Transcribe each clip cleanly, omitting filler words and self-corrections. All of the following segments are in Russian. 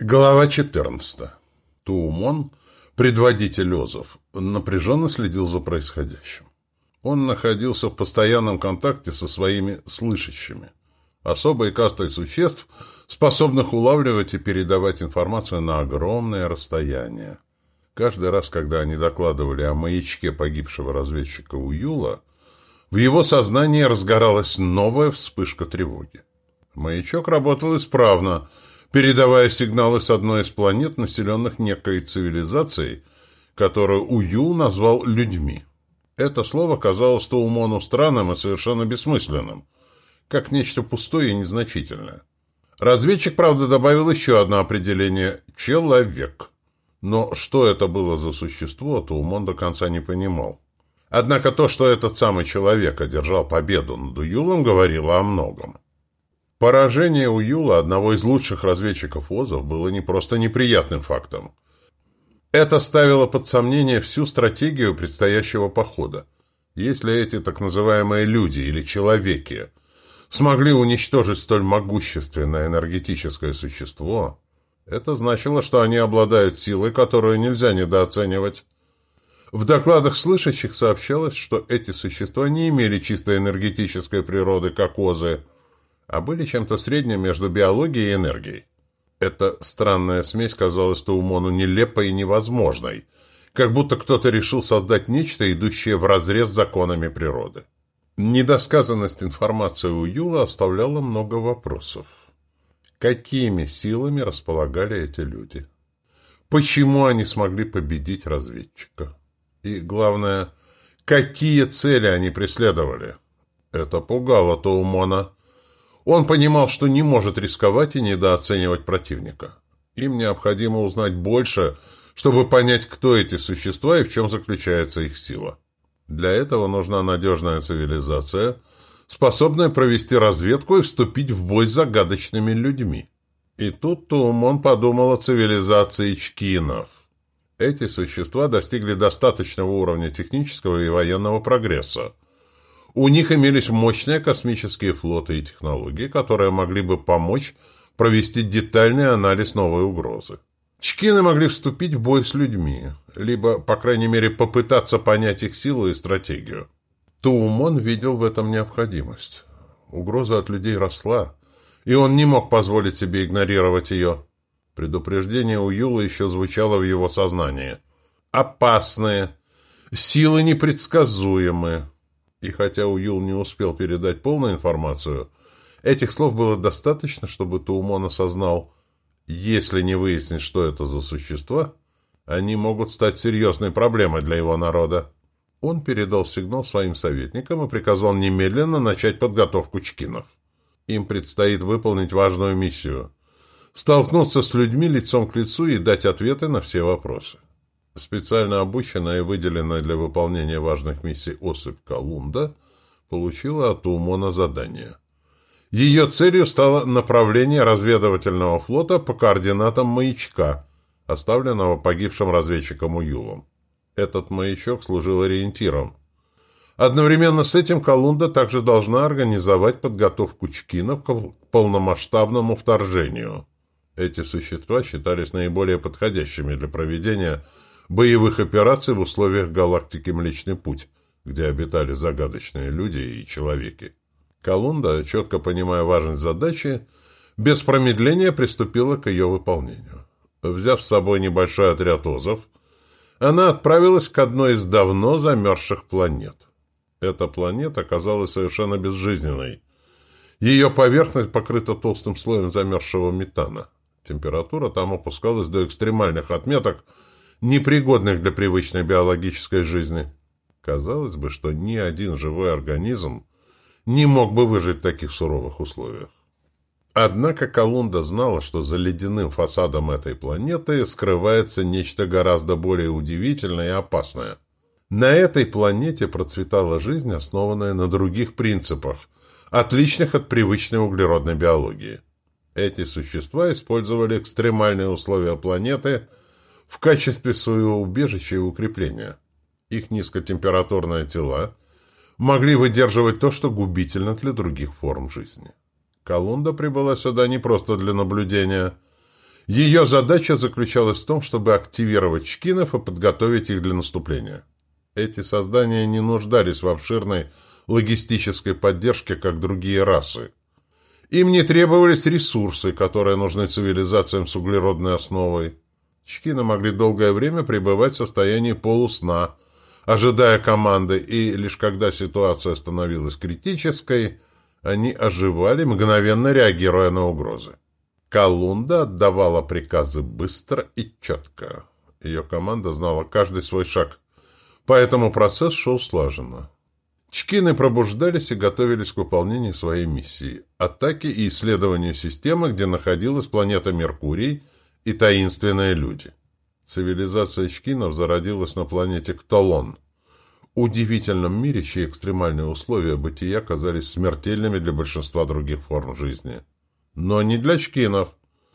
Глава 14. Туумон, предводитель Озов, напряженно следил за происходящим. Он находился в постоянном контакте со своими слышащими, особой кастой существ, способных улавливать и передавать информацию на огромное расстояние. Каждый раз, когда они докладывали о маячке погибшего разведчика Уюла, в его сознании разгоралась новая вспышка тревоги. Маячок работал исправно, передавая сигналы с одной из планет, населенных некой цивилизацией, которую Уюл назвал «людьми». Это слово казалось Туумону странным и совершенно бессмысленным, как нечто пустое и незначительное. Разведчик, правда, добавил еще одно определение «человек». Но что это было за существо, Туумон до конца не понимал. Однако то, что этот самый человек одержал победу над Уюлом, говорило о многом. Поражение Уюла, одного из лучших разведчиков Озов, было не просто неприятным фактом. Это ставило под сомнение всю стратегию предстоящего похода. Если эти так называемые люди или человеки смогли уничтожить столь могущественное энергетическое существо, это значило, что они обладают силой, которую нельзя недооценивать. В докладах слышащих сообщалось, что эти существа не имели чисто энергетической природы, как Озы, а были чем-то средним между биологией и энергией. Эта странная смесь казалась Туумону нелепой и невозможной, как будто кто-то решил создать нечто, идущее вразрез с законами природы. Недосказанность информации у Юла оставляла много вопросов. Какими силами располагали эти люди? Почему они смогли победить разведчика? И, главное, какие цели они преследовали? Это пугало Туумона. Он понимал, что не может рисковать и недооценивать противника. Им необходимо узнать больше, чтобы понять, кто эти существа и в чем заключается их сила. Для этого нужна надежная цивилизация, способная провести разведку и вступить в бой с загадочными людьми. И тут Туумон подумал о цивилизации чкинов. Эти существа достигли достаточного уровня технического и военного прогресса. У них имелись мощные космические флоты и технологии, которые могли бы помочь провести детальный анализ новой угрозы. Чкины могли вступить в бой с людьми, либо, по крайней мере, попытаться понять их силу и стратегию. Туумон видел в этом необходимость. Угроза от людей росла, и он не мог позволить себе игнорировать ее. Предупреждение Уюла еще звучало в его сознании. «Опасные! Силы непредсказуемые!» И хотя Уюл не успел передать полную информацию, этих слов было достаточно, чтобы Туумон осознал, если не выяснить, что это за существа, они могут стать серьезной проблемой для его народа. Он передал сигнал своим советникам и приказал немедленно начать подготовку чкинов. Им предстоит выполнить важную миссию – столкнуться с людьми лицом к лицу и дать ответы на все вопросы. Специально обученная и выделенная для выполнения важных миссий особь Калунда получила от Туумона задание. Ее целью стало направление разведывательного флота по координатам маячка, оставленного погибшим разведчиком Уюлом. Этот маячок служил ориентиром. Одновременно с этим Калунда также должна организовать подготовку чкинов к полномасштабному вторжению. Эти существа считались наиболее подходящими для проведения боевых операций в условиях галактики Млечный Путь, где обитали загадочные люди и человеки. Калунда, четко понимая важность задачи, без промедления приступила к ее выполнению. Взяв с собой небольшой отряд озов, она отправилась к одной из давно замерзших планет. Эта планета оказалась совершенно безжизненной. Ее поверхность покрыта толстым слоем замерзшего метана. Температура там опускалась до экстремальных отметок, непригодных для привычной биологической жизни. Казалось бы, что ни один живой организм не мог бы выжить в таких суровых условиях. Однако Калунда знала, что за ледяным фасадом этой планеты скрывается нечто гораздо более удивительное и опасное. На этой планете процветала жизнь, основанная на других принципах, отличных от привычной углеродной биологии. Эти существа использовали экстремальные условия планеты в качестве своего убежища и укрепления. Их низкотемпературные тела могли выдерживать то, что губительно для других форм жизни. Калунда прибыла сюда не просто для наблюдения. Ее задача заключалась в том, чтобы активировать чкинов и подготовить их для наступления. Эти создания не нуждались в обширной логистической поддержке, как другие расы. Им не требовались ресурсы, которые нужны цивилизациям с углеродной основой. Чкины могли долгое время пребывать в состоянии полусна, ожидая команды, и лишь когда ситуация становилась критической, они оживали, мгновенно реагируя на угрозы. Калунда отдавала приказы быстро и четко. Ее команда знала каждый свой шаг, поэтому процесс шел слаженно. Чкины пробуждались и готовились к выполнению своей миссии – атаке и исследованию системы, где находилась планета Меркурий и таинственные люди. Цивилизация чкинов зародилась на планете Ктолон, удивительном мире, чьи экстремальные условия бытия казались смертельными для большинства других форм жизни. Но не для чкинов.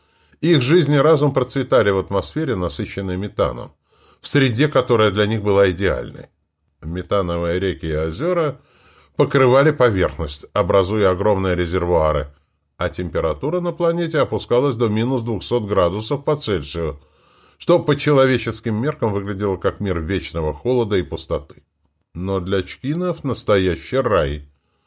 Их жизнь и разум процветали в атмосфере, насыщенной метаном, в среде, которая для них была идеальной. Метановые реки и озера покрывали поверхность, образуя огромные резервуары, а температура на планете опускалась до минус 200 градусов по Цельсию, что по человеческим меркам выглядело как мир вечного холода и пустоты. Но для чкинов настоящий рай.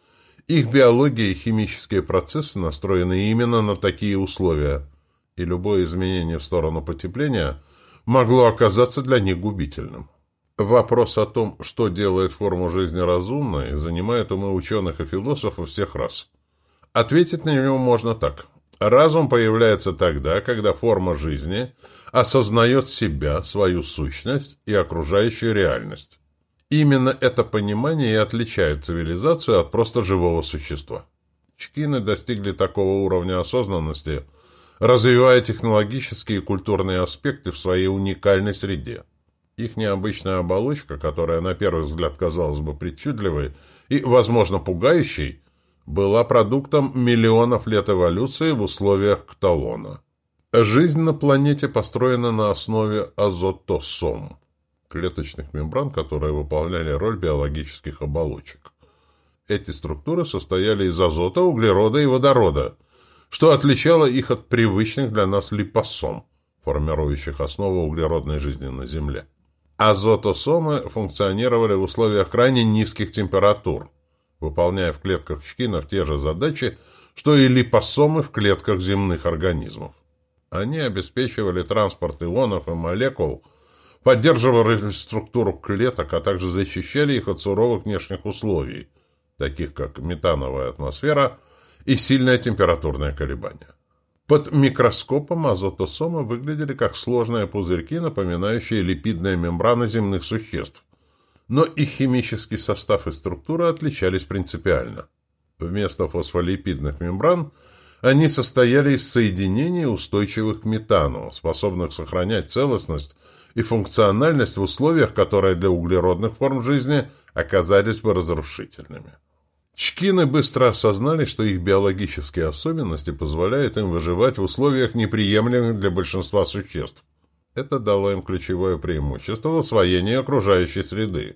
Их биология и химические процессы настроены именно на такие условия, и любое изменение в сторону потепления могло оказаться для них губительным. Вопрос о том, что делает форму жизни разумной, занимает умы ученых и философов всех рас. Ответить на него можно так. Разум появляется тогда, когда форма жизни осознает себя, свою сущность и окружающую реальность. Именно это понимание и отличает цивилизацию от просто живого существа. Чкины достигли такого уровня осознанности, развивая технологические и культурные аспекты в своей уникальной среде. Их необычная оболочка, которая на первый взгляд казалась бы причудливой и, возможно, пугающей, была продуктом миллионов лет эволюции в условиях Ктолона. Жизнь на планете построена на основе азотосом, клеточных мембран, которые выполняли роль биологических оболочек. Эти структуры состояли из азота, углерода и водорода, что отличало их от привычных для нас липосом, формирующих основу углеродной жизни на Земле. Азотосомы функционировали в условиях крайне низких температур, выполняя в клетках чкинов те же задачи, что и липосомы в клетках земных организмов. Они обеспечивали транспорт ионов и молекул, поддерживали структуру клеток, а также защищали их от суровых внешних условий, таких как метановая атмосфера и сильное температурное колебание. Под микроскопом азотосомы выглядели как сложные пузырьки, напоминающие липидные мембраны земных существ, но их химический состав и структура отличались принципиально. Вместо фосфолипидных мембран они состояли из соединений, устойчивых к метану, способных сохранять целостность и функциональность в условиях, которые для углеродных форм жизни оказались бы разрушительными. Чкины быстро осознали, что их биологические особенности позволяют им выживать в условиях, неприемлемых для большинства существ. Это дало им ключевое преимущество в освоении окружающей среды.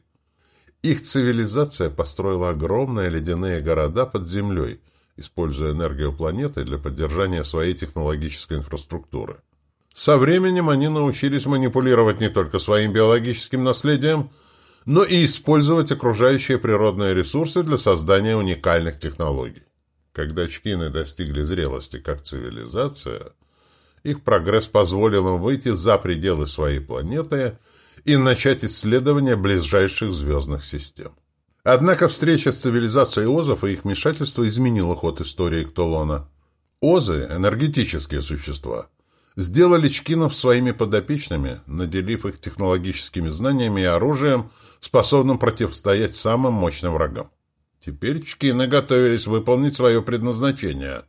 Их цивилизация построила огромные ледяные города под землей, используя энергию планеты для поддержания своей технологической инфраструктуры. Со временем они научились манипулировать не только своим биологическим наследием, но и использовать окружающие природные ресурсы для создания уникальных технологий. Когда чкины достигли зрелости как цивилизация, их прогресс позволил им выйти за пределы своей планеты и начать исследование ближайших звездных систем. Однако встреча с цивилизацией озов и их вмешательство изменило ход истории Ктолона. Озы – энергетические существа – сделали чкинов своими подопечными, наделив их технологическими знаниями и оружием, способным противостоять самым мощным врагам. Теперь чкины готовились выполнить свое предназначение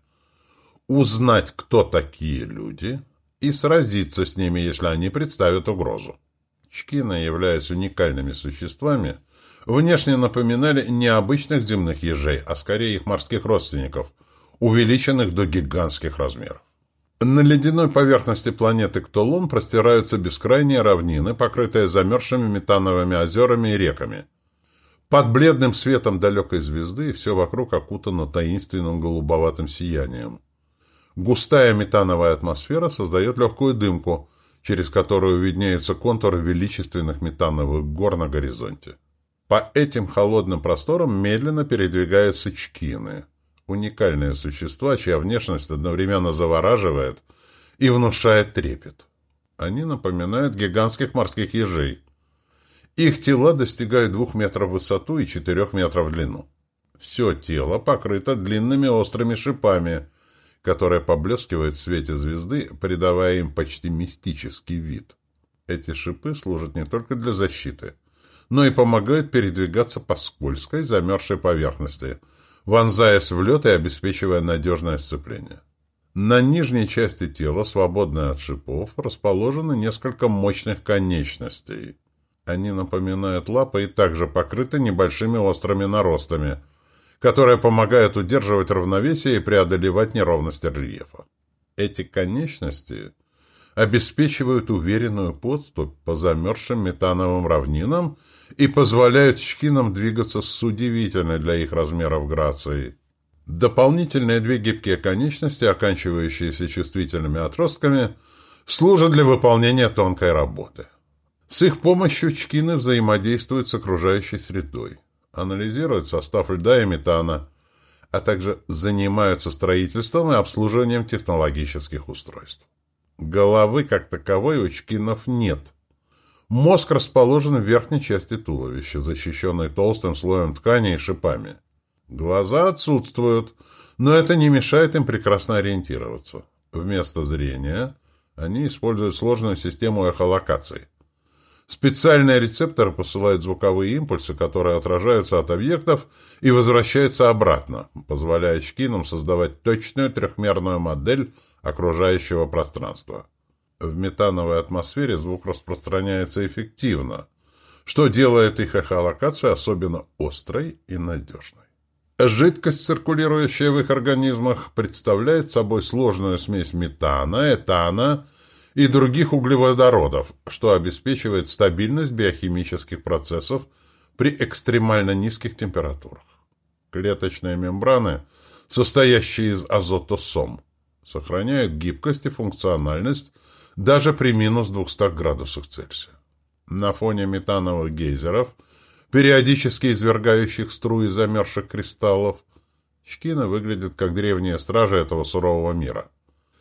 – узнать, кто такие люди, и сразиться с ними, если они представят угрозу. Чкины, являясь уникальными существами, внешне напоминали не обычных земных ежей, а скорее их морских родственников, увеличенных до гигантских размеров. На ледяной поверхности планеты Ктолон простираются бескрайние равнины, покрытые замерзшими метановыми озерами и реками. Под бледным светом далекой звезды все вокруг окутано таинственным голубоватым сиянием. Густая метановая атмосфера создает легкую дымку, через которую виднеются контуры величественных метановых гор на горизонте. По этим холодным просторам медленно передвигаются чкины. Уникальные существа, чья внешность одновременно завораживает и внушает трепет. Они напоминают гигантских морских ежей. Их тела достигают 2 метров в высоту и 4 метров в длину. Все тело покрыто длинными острыми шипами, которые поблескивают в свете звезды, придавая им почти мистический вид. Эти шипы служат не только для защиты, но и помогают передвигаться по скользкой, замерзшей поверхности, вонзаясь в лед и обеспечивая надежное сцепление. На нижней части тела, свободной от шипов, расположены несколько мощных конечностей. Они напоминают лапы и также покрыты небольшими острыми наростами, которые помогают удерживать равновесие и преодолевать неровности рельефа. Эти конечности обеспечивают уверенную подступь по замерзшим метановым равнинам и позволяют чкинам двигаться с удивительной для их размеров грацией. Дополнительные 2 гибкие конечности, оканчивающиеся чувствительными отростками, служат для выполнения тонкой работы. С их помощью чкины взаимодействуют с окружающей средой, анализируют состав льда и метана, а также занимаются строительством и обслуживанием технологических устройств. Головы, как таковой, у чкинов нет. Мозг расположен в верхней части туловища, защищенной толстым слоем ткани и шипами. Глаза отсутствуют, но это не мешает им прекрасно ориентироваться. Вместо зрения они используют сложную систему эхолокации. Специальные рецепторы посылают звуковые импульсы, которые отражаются от объектов и возвращаются обратно, позволяя чкинам создавать точную трехмерную модель окружающего пространства. В метановой атмосфере звук распространяется эффективно, что делает их эхолокацию особенно острой и надежной. Жидкость, циркулирующая в их организмах, представляет собой сложную смесь метана, этана и других углеводородов, что обеспечивает стабильность биохимических процессов при экстремально низких температурах. Клеточные мембраны, состоящие из азотосом, сохраняют гибкость и функциональность даже при минус 200 градусах Цельсия. На фоне метановых гейзеров, периодически извергающих струи замерзших кристаллов, чкины выглядят как древние стражи этого сурового мира.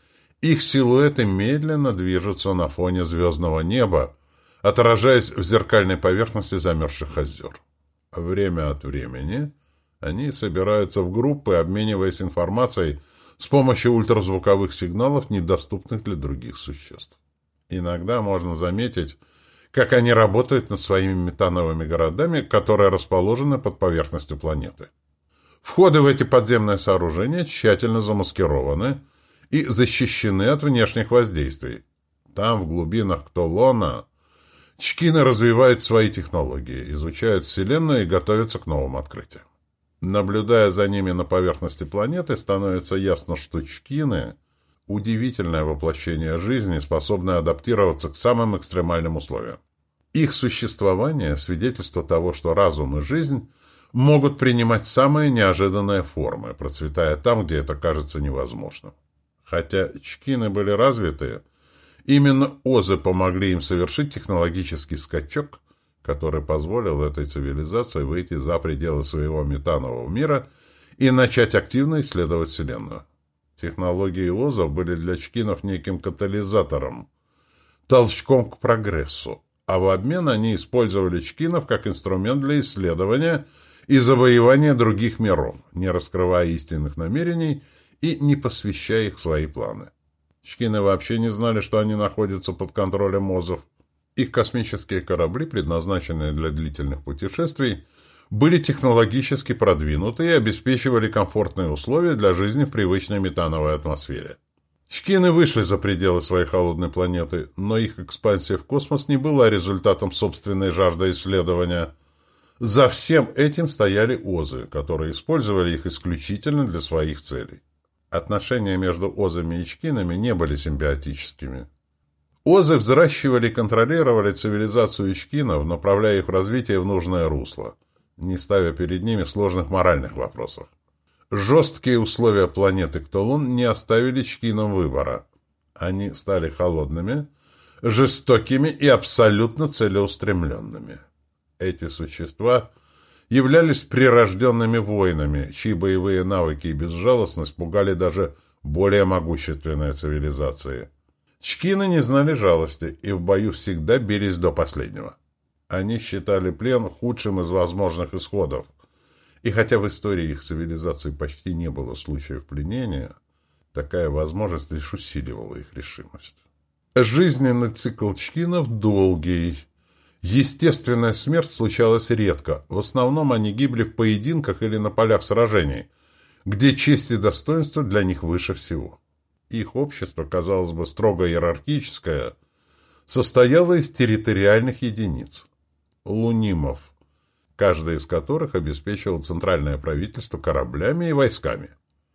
Их силуэты медленно движутся на фоне звездного неба, отражаясь в зеркальной поверхности замерзших озер. Время от времени они собираются в группы, обмениваясь информацией с помощью ультразвуковых сигналов, недоступных для других существ. Иногда можно заметить, как они работают над своими метановыми городами, которые расположены под поверхностью планеты. Входы в эти подземные сооружения тщательно замаскированы и защищены от внешних воздействий. Там, в глубинах Ктолона, чкины развивают свои технологии, изучают Вселенную и готовятся к новым открытиям. Наблюдая за ними на поверхности планеты, становится ясно, что чкины – удивительное воплощение жизни, способное адаптироваться к самым экстремальным условиям. Их существование – свидетельство того, что разум и жизнь могут принимать самые неожиданные формы, процветая там, где это кажется невозможным. Хотя чкины были развиты, именно озы помогли им совершить технологический скачок, который позволил этой цивилизации выйти за пределы своего метанового мира и начать активно исследовать Вселенную. Технологии озов были для чкинов неким катализатором, толчком к прогрессу, а в обмен они использовали чкинов как инструмент для исследования и завоевания других миров, не раскрывая истинных намерений и не посвящая их в свои планы. Чкины вообще не знали, что они находятся под контролем озов. Их космические корабли, предназначенные для длительных путешествий, были технологически продвинуты и обеспечивали комфортные условия для жизни в привычной метановой атмосфере. Чкины вышли за пределы своей холодной планеты, но их экспансия в космос не была результатом собственной жажды исследования. За всем этим стояли озы, которые использовали их исключительно для своих целей. Отношения между озами и чкинами не были симбиотическими. Озы взращивали и контролировали цивилизацию чкинов, направляя их в развитие в нужное русло, не ставя перед ними сложных моральных вопросов. Жесткие условия планеты Ктолун не оставили чкинам выбора. Они стали холодными, жестокими и абсолютно целеустремленными. Эти существа являлись прирожденными воинами, чьи боевые навыки и безжалостность пугали даже более могущественные цивилизации. Чкины не знали жалости и в бою всегда бились до последнего. Они считали плен худшим из возможных исходов, и хотя в истории их цивилизации почти не было случаев пленения, такая возможность лишь усиливала их решимость. Жизненный цикл чкинов долгий. Естественная смерть случалась редко. В основном они гибли в поединках или на полях сражений, где честь и достоинство для них выше всего. Их общество, казалось бы, строго иерархическое, состояло из территориальных единиц – лунимов, каждый из которых обеспечивал центральное правительство кораблями и войсками.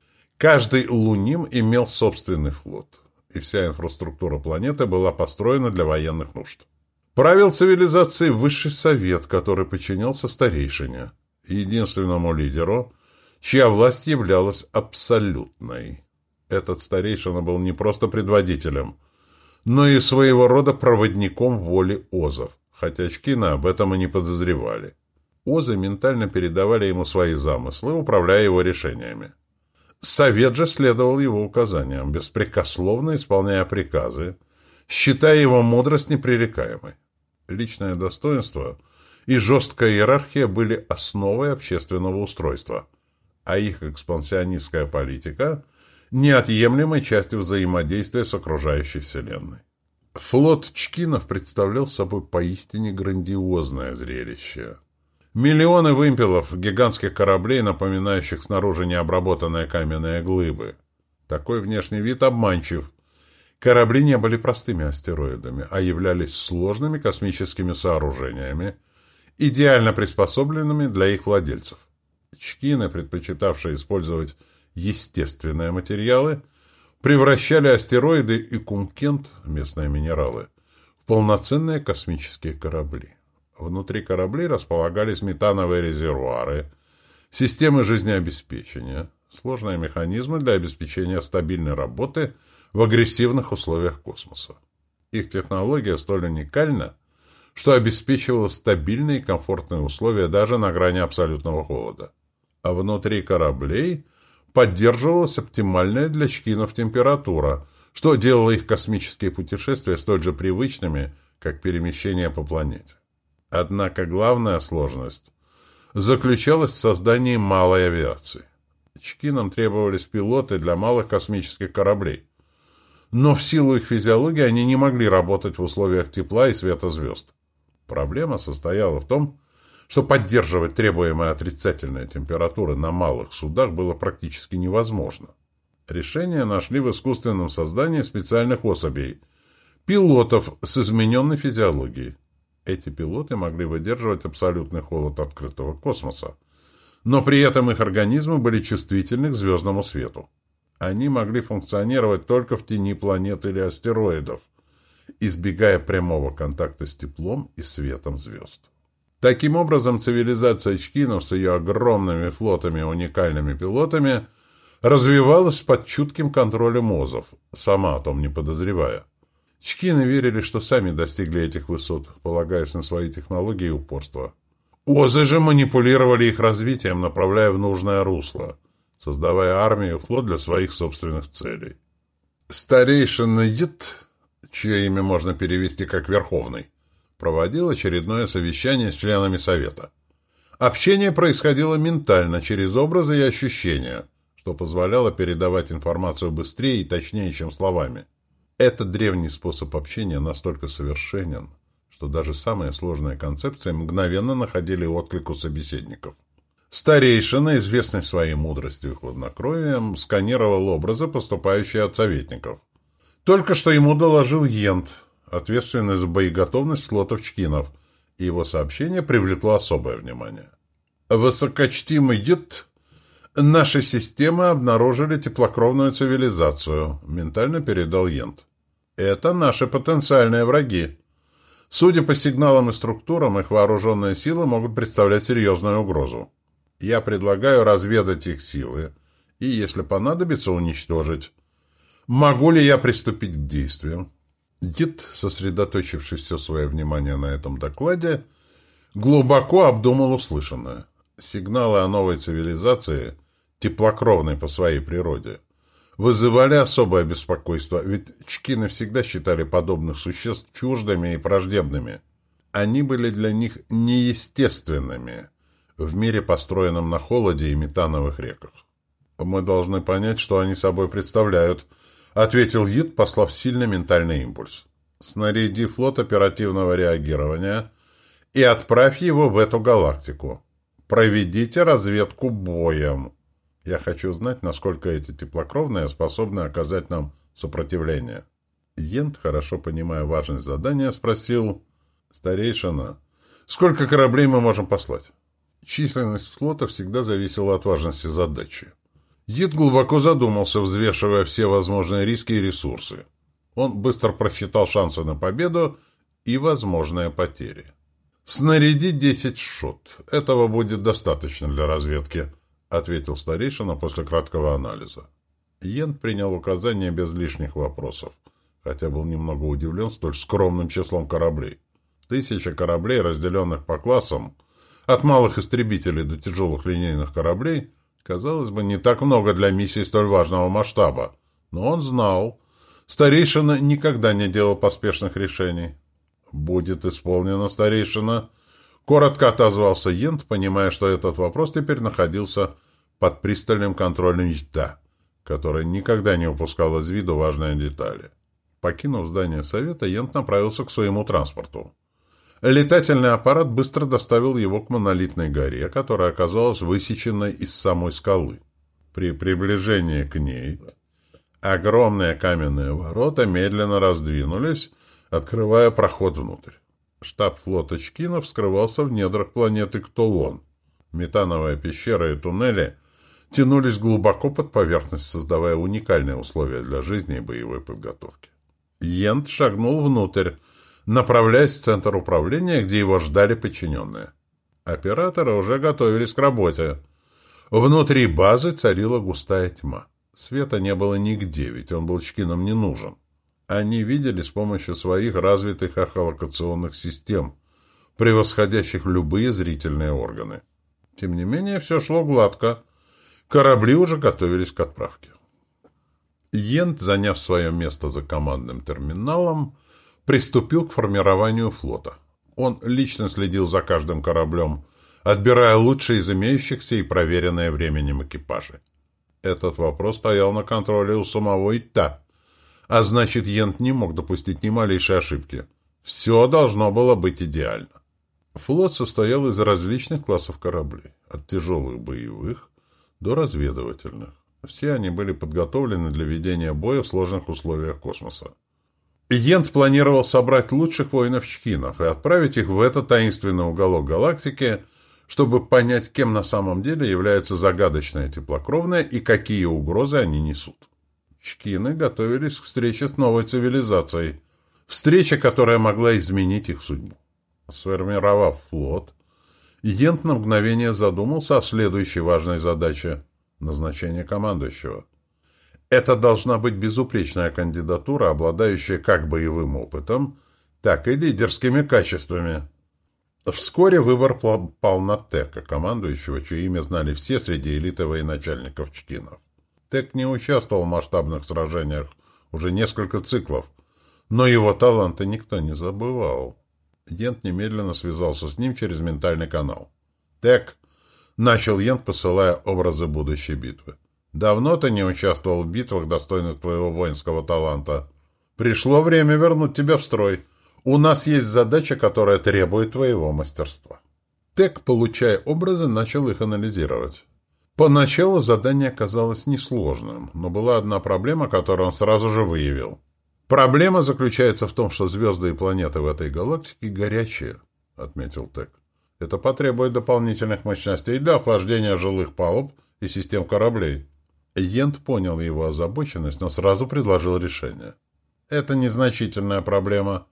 Каждый луним имел собственный флот, и вся инфраструктура планеты была построена для военных нужд. Правил цивилизации Высший Совет, который подчинялся старейшине, единственному лидеру, чья власть являлась абсолютной. Этот старейшина был не просто предводителем, но и своего рода проводником воли озов, хотя чкины об этом и не подозревали. Озы ментально передавали ему свои замыслы, управляя его решениями. Совет же следовал его указаниям, беспрекословно исполняя приказы, считая его мудрость непререкаемой. Личное достоинство и жесткая иерархия были основой общественного устройства, а их экспансионистская политика – неотъемлемой частью взаимодействия с окружающей Вселенной. Флот чкинов представлял собой поистине грандиозное зрелище. Миллионы вымпелов, гигантских кораблей, напоминающих снаружи необработанные каменные глыбы. Такой внешний вид обманчив. Корабли не были простыми астероидами, а являлись сложными космическими сооружениями, идеально приспособленными для их владельцев. Чкины, предпочитавшие использовать естественные материалы, превращали астероиды и кумкент, местные минералы, в полноценные космические корабли. Внутри кораблей располагались метановые резервуары, системы жизнеобеспечения, сложные механизмы для обеспечения стабильной работы в агрессивных условиях космоса. Их технология столь уникальна, что обеспечивала стабильные и комфортные условия даже на грани абсолютного холода. А внутри кораблей поддерживалась оптимальная для чкинов температура, что делало их космические путешествия столь же привычными, как перемещение по планете. Однако главная сложность заключалась в создании малой авиации. Чкинам требовались пилоты для малых космических кораблей, но в силу их физиологии они не могли работать в условиях тепла и света звезд. Проблема состояла в том, что поддерживать требуемые отрицательные температуры на малых судах было практически невозможно. Решение нашли в искусственном создании специальных особей – пилотов с измененной физиологией. Эти пилоты могли выдерживать абсолютный холод открытого космоса, но при этом их организмы были чувствительны к звездному свету. Они могли функционировать только в тени планет или астероидов, избегая прямого контакта с теплом и светом звезд. Таким образом, цивилизация чкинов с ее огромными флотами и уникальными пилотами развивалась под чутким контролем озов, сама о том не подозревая. Чкины верили, что сами достигли этих высот, полагаясь на свои технологии и упорство. Озы же манипулировали их развитием, направляя в нужное русло, создавая армию и флот для своих собственных целей. Старейшина Йт, чье имя можно перевести как «Верховный», проводил очередное совещание с членами Совета. Общение происходило ментально, через образы и ощущения, что позволяло передавать информацию быстрее и точнее, чем словами. Этот древний способ общения настолько совершенен, что даже самые сложные концепции мгновенно находили отклик у собеседников. Старейшина, известный своей мудростью и хладнокровием, сканировал образы, поступающие от советников. Только что ему доложил Йент, ответственный за боеготовность флотов чкинов, и его сообщение привлекло особое внимание. «Высокочтимый Йт, наши системы обнаружили теплокровную цивилизацию», — ментально передал Йент. «Это наши потенциальные враги. Судя по сигналам и структурам, их вооруженные силы могут представлять серьезную угрозу. Я предлагаю разведать их силы, и, если понадобится, уничтожить. Могу ли я приступить к действию? Дид, сосредоточивший все свое внимание на этом докладе, глубоко обдумал услышанное. Сигналы о новой цивилизации, теплокровной по своей природе, вызывали особое беспокойство, ведь чкины всегда считали подобных существ чуждыми и враждебными. Они были для них неестественными в мире, построенном на холоде и метановых реках. «Мы должны понять, что они собой представляют», — ответил Йид, послав сильный ментальный импульс. «Снаряди флот оперативного реагирования и отправь его в эту галактику. Проведите разведку боем. Я хочу знать, насколько эти теплокровные способны оказать нам сопротивление». Йент, хорошо понимая важность задания, спросил: «Старейшина, сколько кораблей мы можем послать?» Численность флота всегда зависела от важности задачи. Йид глубоко задумался, взвешивая все возможные риски и ресурсы. Он быстро просчитал шансы на победу и возможные потери. «Снаряди 10 шот. Этого будет достаточно для разведки», — ответил старейшина после краткого анализа. Йент принял указания без лишних вопросов, хотя был немного удивлен столь скромным числом кораблей. 1000 кораблей, разделенных по классам, от малых истребителей до тяжелых линейных кораблей, казалось бы, не так много для миссии столь важного масштаба. Но он знал, старейшина никогда не делал поспешных решений. «Будет исполнено, старейшина», — коротко отозвался Йент, понимая, что этот вопрос теперь находился под пристальным контролем Йита, который никогда не упускал из виду важные детали. Покинув здание совета, Йент направился к своему транспорту. Летательный аппарат быстро доставил его к монолитной горе, которая оказалась высеченной из самой скалы. При приближении к ней огромные каменные ворота медленно раздвинулись, открывая проход внутрь. Штаб флота чкинов скрывался в недрах планеты Ктолон. Метановые пещеры и туннели тянулись глубоко под поверхность, создавая уникальные условия для жизни и боевой подготовки. Йент шагнул внутрь, направляясь в центр управления, где его ждали подчиненные. Операторы уже готовились к работе. Внутри базы царила густая тьма. Света не было нигде, ведь он был чкинам не нужен. Они видели с помощью своих развитых эхолокационных систем, превосходящих любые зрительные органы. Тем не менее, все шло гладко. Корабли уже готовились к отправке. Йент, заняв свое место за командным терминалом, приступил к формированию флота. Он лично следил за каждым кораблем, отбирая лучшие из имеющихся и проверенные временем экипажи. Этот вопрос стоял на контроле у самого Йита, а значит, Йент не мог допустить ни малейшей ошибки. Все должно было быть идеально. Флот состоял из различных классов кораблей, от тяжелых боевых до разведывательных. Все они были подготовлены для ведения боя в сложных условиях космоса. Йент планировал собрать лучших воинов-чкинов и отправить их в этот таинственный уголок галактики, чтобы понять, кем на самом деле является загадочная теплокровная и какие угрозы они несут. Чкины готовились к встрече с новой цивилизацией, встрече, которая могла изменить их судьбу. Сформировав флот, Йент на мгновение задумался о следующей важной задаче – назначении командующего. Это должна быть безупречная кандидатура, обладающая как боевым опытом, так и лидерскими качествами. Вскоре выбор пал на Тека, командующего, чье имя знали все среди элиты военачальников чкинов. Тек не участвовал в масштабных сражениях уже несколько циклов, но его таланты никто не забывал. Йент немедленно связался с ним через ментальный канал. «Тек», — начал Йент, посылая образы будущей битвы. «Давно ты не участвовал в битвах, достойных твоего воинского таланта. Пришло время вернуть тебя в строй. У нас есть задача, которая требует твоего мастерства». Тек, получая образы, начал их анализировать. Поначалу задание казалось несложным, но была одна проблема, которую он сразу же выявил. «Проблема заключается в том, что звезды и планеты в этой галактике горячие», — отметил Тек. «Это потребует дополнительных мощностей для охлаждения жилых палуб и систем кораблей». Йент понял его озабоченность, но сразу предложил решение. «Это незначительная проблема.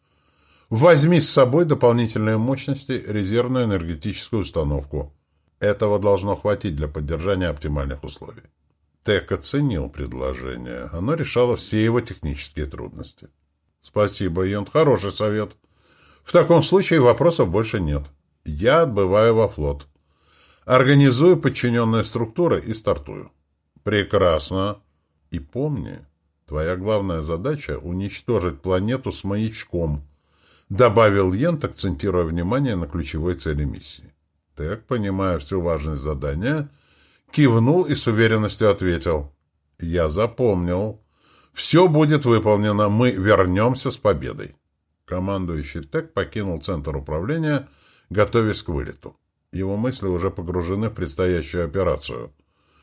Возьми с собой дополнительные мощности, резервную энергетическую установку. Этого должно хватить для поддержания оптимальных условий». Тек оценил предложение. Оно решало все его технические трудности. Спасибо, Йент, хороший совет. В таком случае вопросов больше нет. Я отбываю во флот. Организую подчиненные структуры и стартую. Прекрасно. И помни, твоя главная задача — уничтожить планету с маячком, добавил Йент, акцентируя внимание на ключевой цели миссии. Тек, понимая всю важность задания, кивнул и с уверенностью ответил: «Я запомнил. Все будет выполнено. Мы вернемся с победой». Командующий Тек покинул центр управления, готовясь к вылету. Его мысли уже погружены в предстоящую операцию.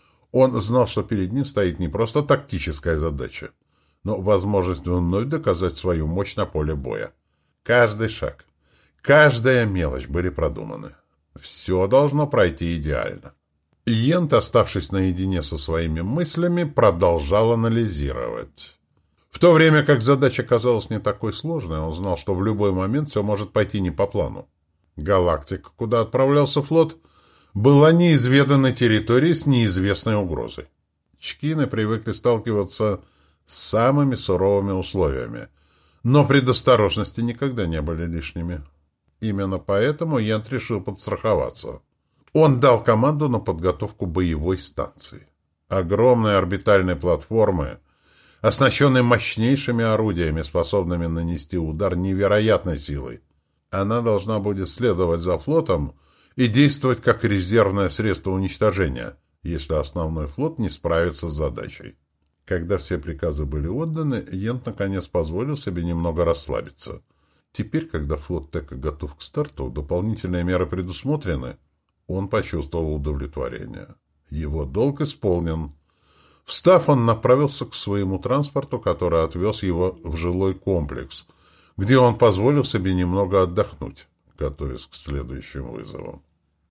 Он знал, что перед ним стоит не просто тактическая задача, но возможность вновь доказать свою мощь на поле боя. Каждый шаг, каждая мелочь были продуманы. Все должно пройти идеально. Йент, оставшись наедине со своими мыслями, продолжал анализировать. В то время как задача казалась не такой сложной, он знал, что в любой момент все может пойти не по плану. Галактика, куда отправлялся флот, была неизведанной территорией с неизвестной угрозой. Чкины привыкли сталкиваться с самыми суровыми условиями, но предосторожности никогда не были лишними. Именно поэтому Йент решил подстраховаться. Он дал команду на подготовку боевой станции. Огромные орбитальные платформы, оснащенные мощнейшими орудиями, способными нанести удар невероятной силой. Она должна будет следовать за флотом и действовать как резервное средство уничтожения, если основной флот не справится с задачей. Когда все приказы были отданы, Йент наконец позволил себе немного расслабиться. Теперь, когда флот Тека готов к старту, дополнительные меры предусмотрены, он почувствовал удовлетворение. Его долг исполнен. Встав, он направился к своему транспорту, который отвез его в жилой комплекс, где он позволил себе немного отдохнуть, готовясь к следующим вызовам.